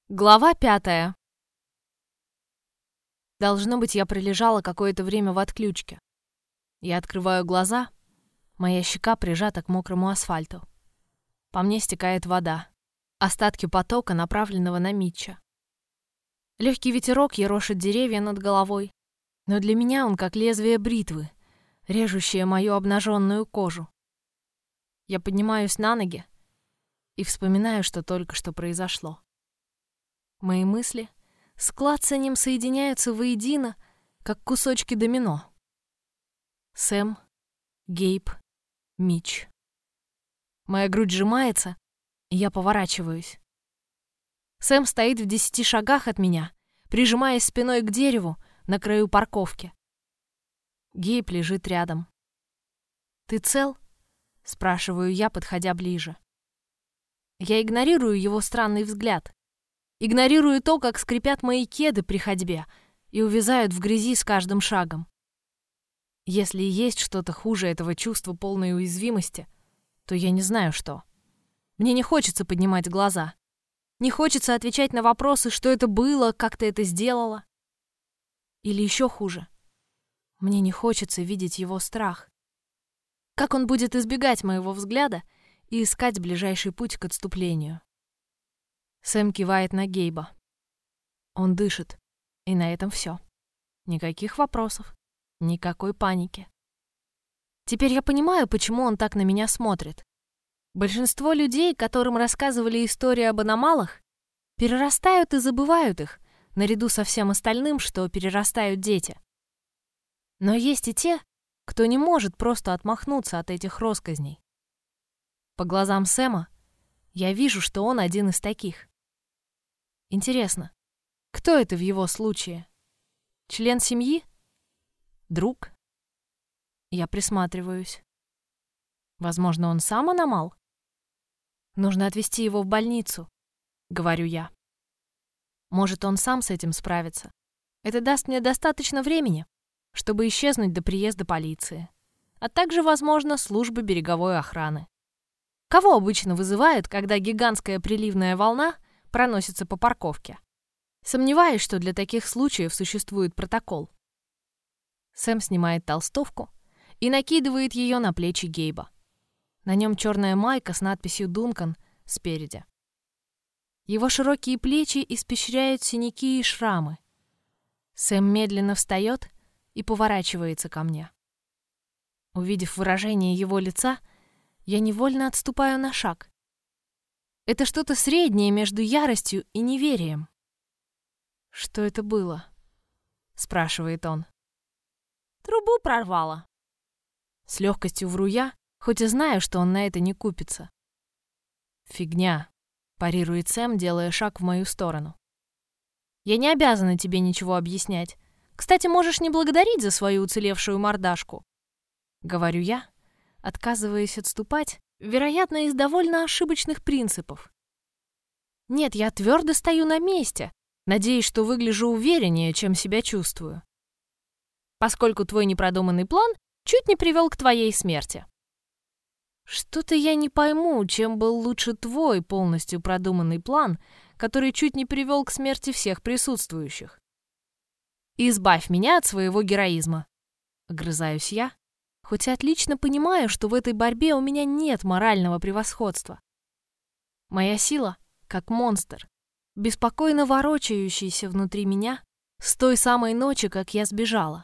Глава 5. Должно быть, я пролежала какое-то время в отключке. Я открываю глаза, моя щека прижата к мокрому асфальту. По мне стекает вода, остатки потока, направленного на Митча. Легкий ветерок ерошит деревья над головой, но для меня он как лезвие бритвы, режущее мою обнаженную кожу. Я поднимаюсь на ноги и вспоминаю, что только что произошло. Мои мысли с клацаньем соединяются воедино, как кусочки домино. Сэм, Гейб, Митч. Моя грудь сжимается, и я поворачиваюсь. Сэм стоит в 10 шагах от меня, прижимаясь спиной к дереву на краю парковки. Гейб лежит рядом. «Ты цел?» — спрашиваю я, подходя ближе. Я игнорирую его странный взгляд. Игнорирую то, как скрипят мои кеды при ходьбе и увязают в грязи с каждым шагом. Если и есть что-то хуже этого чувства полной уязвимости, то я не знаю, что. Мне не хочется поднимать глаза. Не хочется отвечать на вопросы, что это было, как ты это сделала. Или еще хуже. Мне не хочется видеть его страх. Как он будет избегать моего взгляда и искать ближайший путь к отступлению. Сэм кивает на Гейба. Он дышит, и на этом все. Никаких вопросов, никакой паники. Теперь я понимаю, почему он так на меня смотрит. Большинство людей, которым рассказывали истории об аномалах, перерастают и забывают их, наряду со всем остальным, что перерастают дети. Но есть и те, кто не может просто отмахнуться от этих россказней. По глазам Сэма я вижу, что он один из таких. Интересно, кто это в его случае? Член семьи? Друг? Я присматриваюсь. Возможно, он сам аномал? Нужно отвезти его в больницу, говорю я. Может, он сам с этим справится. Это даст мне достаточно времени, чтобы исчезнуть до приезда полиции, а также, возможно, службы береговой охраны. Кого обычно вызывают, когда гигантская приливная волна проносится по парковке? Сомневаюсь, что для таких случаев существует протокол. Сэм снимает толстовку и накидывает ее на плечи Гейба. На нем черная майка с надписью «Дункан» спереди. Его широкие плечи испещряют синяки и шрамы. Сэм медленно встает и поворачивается ко мне. Увидев выражение его лица, я невольно отступаю на шаг. Это что-то среднее между яростью и неверием. «Что это было?» — спрашивает он. «Трубу прорвало». С легкостью вру я, хоть и знаю, что он на это не купится. «Фигня», — парирует Сэм, делая шаг в мою сторону. «Я не обязана тебе ничего объяснять. Кстати, можешь не благодарить за свою уцелевшую мордашку», — говорю я, отказываясь отступать, вероятно, из довольно ошибочных принципов. Нет, я твердо стою на месте, надеясь, что выгляжу увереннее, чем себя чувствую. Поскольку твой непродуманный план чуть не привел к твоей смерти. Что-то я не пойму, чем был лучше твой полностью продуманный план, который чуть не привел к смерти всех присутствующих. Избавь меня от своего героизма. Огрызаюсь я, хоть и отлично понимаю, что в этой борьбе у меня нет морального превосходства. Моя сила, как монстр, беспокойно ворочающийся внутри меня с той самой ночи, как я сбежала.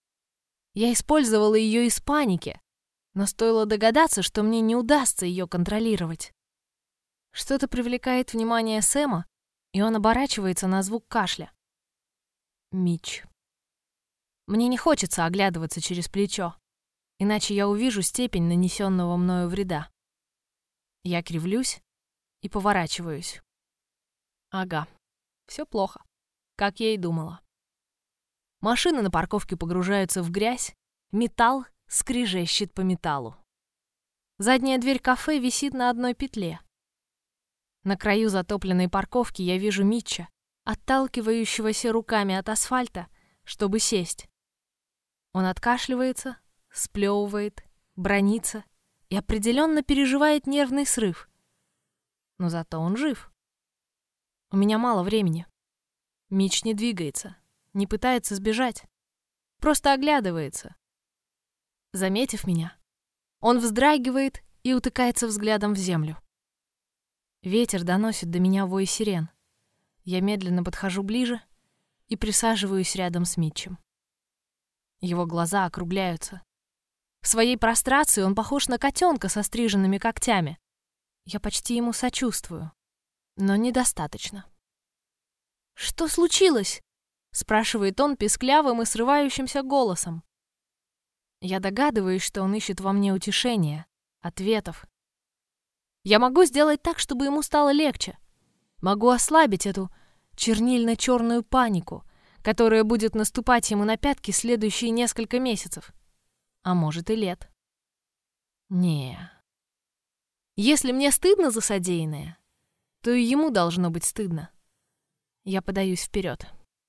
Я использовала ее из паники, но стоило догадаться, что мне не удастся ее контролировать. Что-то привлекает внимание Сэма, и он оборачивается на звук кашля. Митч. Мне не хочется оглядываться через плечо, иначе я увижу степень нанесенного мною вреда. Я кривлюсь и поворачиваюсь. Ага, все плохо, как я и думала. Машины на парковке погружаются в грязь, металл скрежещет по металлу. Задняя дверь кафе висит на одной петле. На краю затопленной парковки я вижу Митча, отталкивающегося руками от асфальта, чтобы сесть. Он откашливается, сплевывает, бранится и определенно переживает нервный срыв. Но зато он жив. У меня мало времени. Митч не двигается, не пытается сбежать. Просто оглядывается. Заметив меня, он вздрагивает и утыкается взглядом в землю. Ветер доносит до меня вой сирен. Я медленно подхожу ближе и присаживаюсь рядом с Митчем. Его глаза округляются. В своей прострации он похож на котенка со стриженными когтями. Я почти ему сочувствую, но недостаточно. «Что случилось?» — спрашивает он песклявым и срывающимся голосом. Я догадываюсь, что он ищет во мне утешения, ответов. Я могу сделать так, чтобы ему стало легче. Могу ослабить эту чернильно-черную панику, которая будет наступать ему на пятки следующие несколько месяцев. А может и лет. Не. Если мне стыдно за содеянное, то и ему должно быть стыдно. Я подаюсь вперед.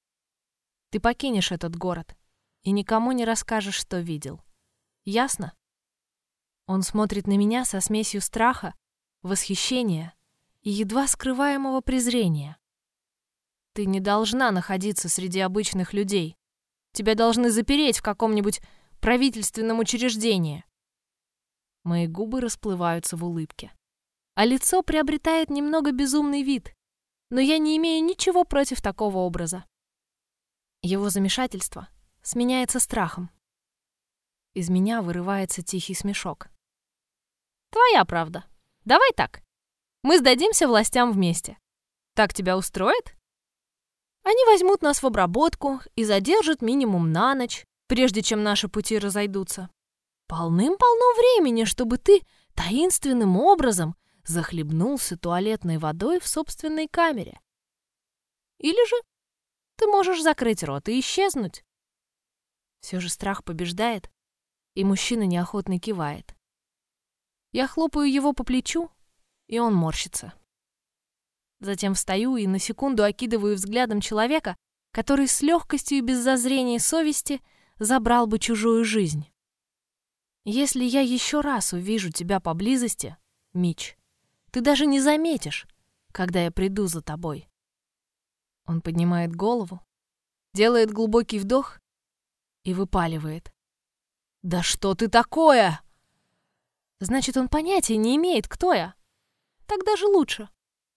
Ты покинешь этот город и никому не расскажешь, что видел. Ясно? Он смотрит на меня со смесью страха, восхищения и едва скрываемого презрения. Ты не должна находиться среди обычных людей. Тебя должны запереть в каком-нибудь правительственном учреждении. Мои губы расплываются в улыбке, а лицо приобретает немного безумный вид, но я не имею ничего против такого образа. Его замешательство сменяется страхом. Из меня вырывается тихий смешок. Твоя правда. Давай так. Мы сдадимся властям вместе. Так тебя устроит? Они возьмут нас в обработку и задержат минимум на ночь, прежде чем наши пути разойдутся. Полным-полно времени, чтобы ты таинственным образом захлебнулся туалетной водой в собственной камере. Или же ты можешь закрыть рот и исчезнуть. Все же страх побеждает, и мужчина неохотно кивает. Я хлопаю его по плечу, и он морщится. Затем встаю и на секунду окидываю взглядом человека, который с легкостью и без зазрения совести забрал бы чужую жизнь. Если я еще раз увижу тебя поблизости, Митч, ты даже не заметишь, когда я приду за тобой. Он поднимает голову, делает глубокий вдох и выпаливает. «Да что ты такое?» Значит, он понятия не имеет, кто я. Так даже лучше.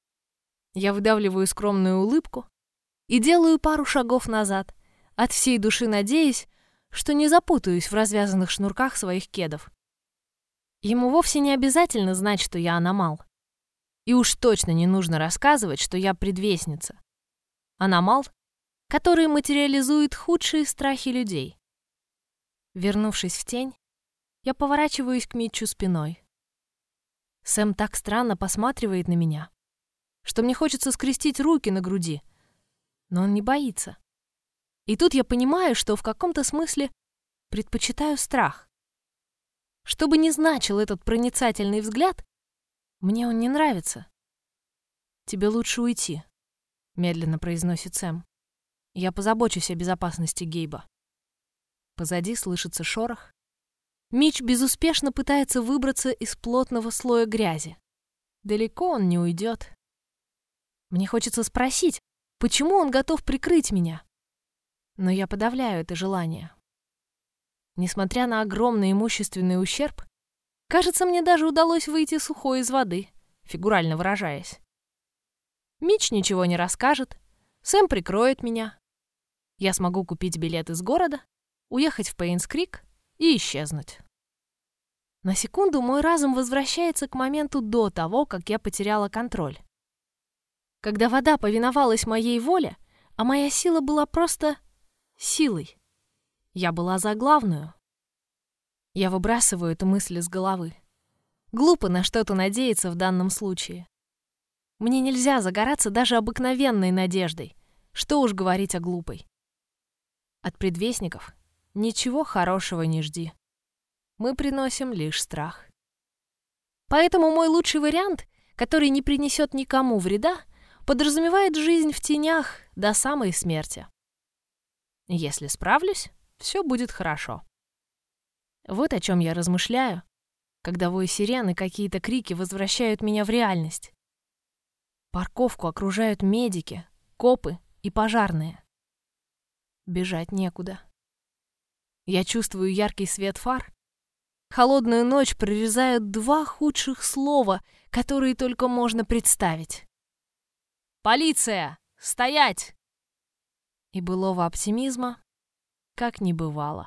Я выдавливаю скромную улыбку и делаю пару шагов назад, от всей души надеясь, что не запутаюсь в развязанных шнурках своих кедов. Ему вовсе не обязательно знать, что я аномал. И уж точно не нужно рассказывать, что я предвестница. Аномал, который материализует худшие страхи людей. Вернувшись в тень, я поворачиваюсь к Митчу спиной. Сэм так странно посматривает на меня, что мне хочется скрестить руки на груди, но он не боится. И тут я понимаю, что в каком-то смысле предпочитаю страх. Что бы ни значил этот проницательный взгляд, мне он не нравится. «Тебе лучше уйти», — медленно произносит Сэм. «Я позабочусь о безопасности Гейба». Позади слышится шорох. Митч безуспешно пытается выбраться из плотного слоя грязи. Далеко он не уйдет. Мне хочется спросить, почему он готов прикрыть меня? Но я подавляю это желание. Несмотря на огромный имущественный ущерб, кажется, мне даже удалось выйти сухой из воды, фигурально выражаясь. Митч ничего не расскажет, Сэм прикроет меня. Я смогу купить билет из города, уехать в Пейнс-Крик и исчезнуть. На секунду мой разум возвращается к моменту до того, как я потеряла контроль. Когда вода повиновалась моей воле, а моя сила была просто силой. Я была за главную. Я выбрасываю эту мысль из головы. Глупо на что-то надеяться в данном случае. Мне нельзя загораться даже обыкновенной надеждой. Что уж говорить о глупой. От предвестников ничего хорошего не жди. Мы приносим лишь страх. Поэтому мой лучший вариант, который не принесет никому вреда, подразумевает жизнь в тенях до самой смерти. Если справлюсь, все будет хорошо. Вот о чем я размышляю, когда вой сирен и какие-то крики возвращают меня в реальность. Парковку окружают медики, копы и пожарные. Бежать некуда. Я чувствую яркий свет фар. Холодную ночь прорезают два худших слова, которые только можно представить. «Полиция! Стоять!» И былого оптимизма как не бывало.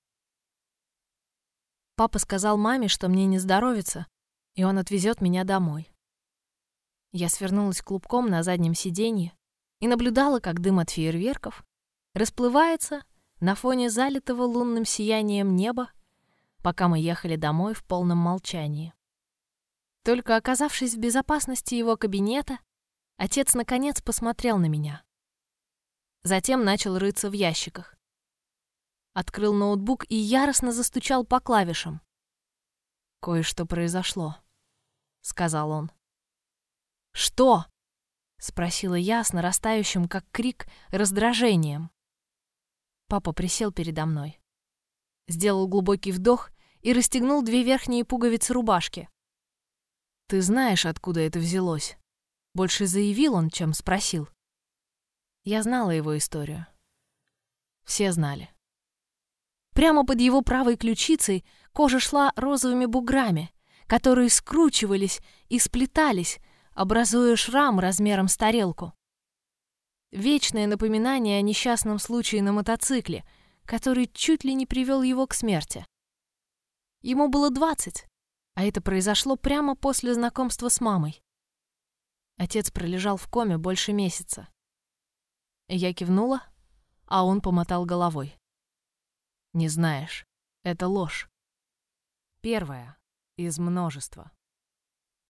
Папа сказал маме, что мне не здоровится, и он отвезет меня домой. Я свернулась клубком на заднем сиденье и наблюдала, как дым от фейерверков расплывается на фоне залитого лунным сиянием неба, пока мы ехали домой в полном молчании. Только оказавшись в безопасности его кабинета, отец наконец посмотрел на меня. Затем начал рыться в ящиках. Открыл ноутбук и яростно застучал по клавишам. «Кое-что произошло», — сказал он. «Что?» — спросила я с нарастающим, как крик, раздражением. Папа присел передо мной, сделал глубокий вдох и расстегнул две верхние пуговицы рубашки. «Ты знаешь, откуда это взялось?» Больше заявил он, чем спросил. Я знала его историю. Все знали. Прямо под его правой ключицей кожа шла розовыми буграми, которые скручивались и сплетались, образуя шрам размером с тарелку. Вечное напоминание о несчастном случае на мотоцикле, который чуть ли не привел его к смерти. Ему было 20, а это произошло прямо после знакомства с мамой. Отец пролежал в коме больше месяца. Я кивнула, а он помотал головой. «Не знаешь, это ложь. Первая из множества».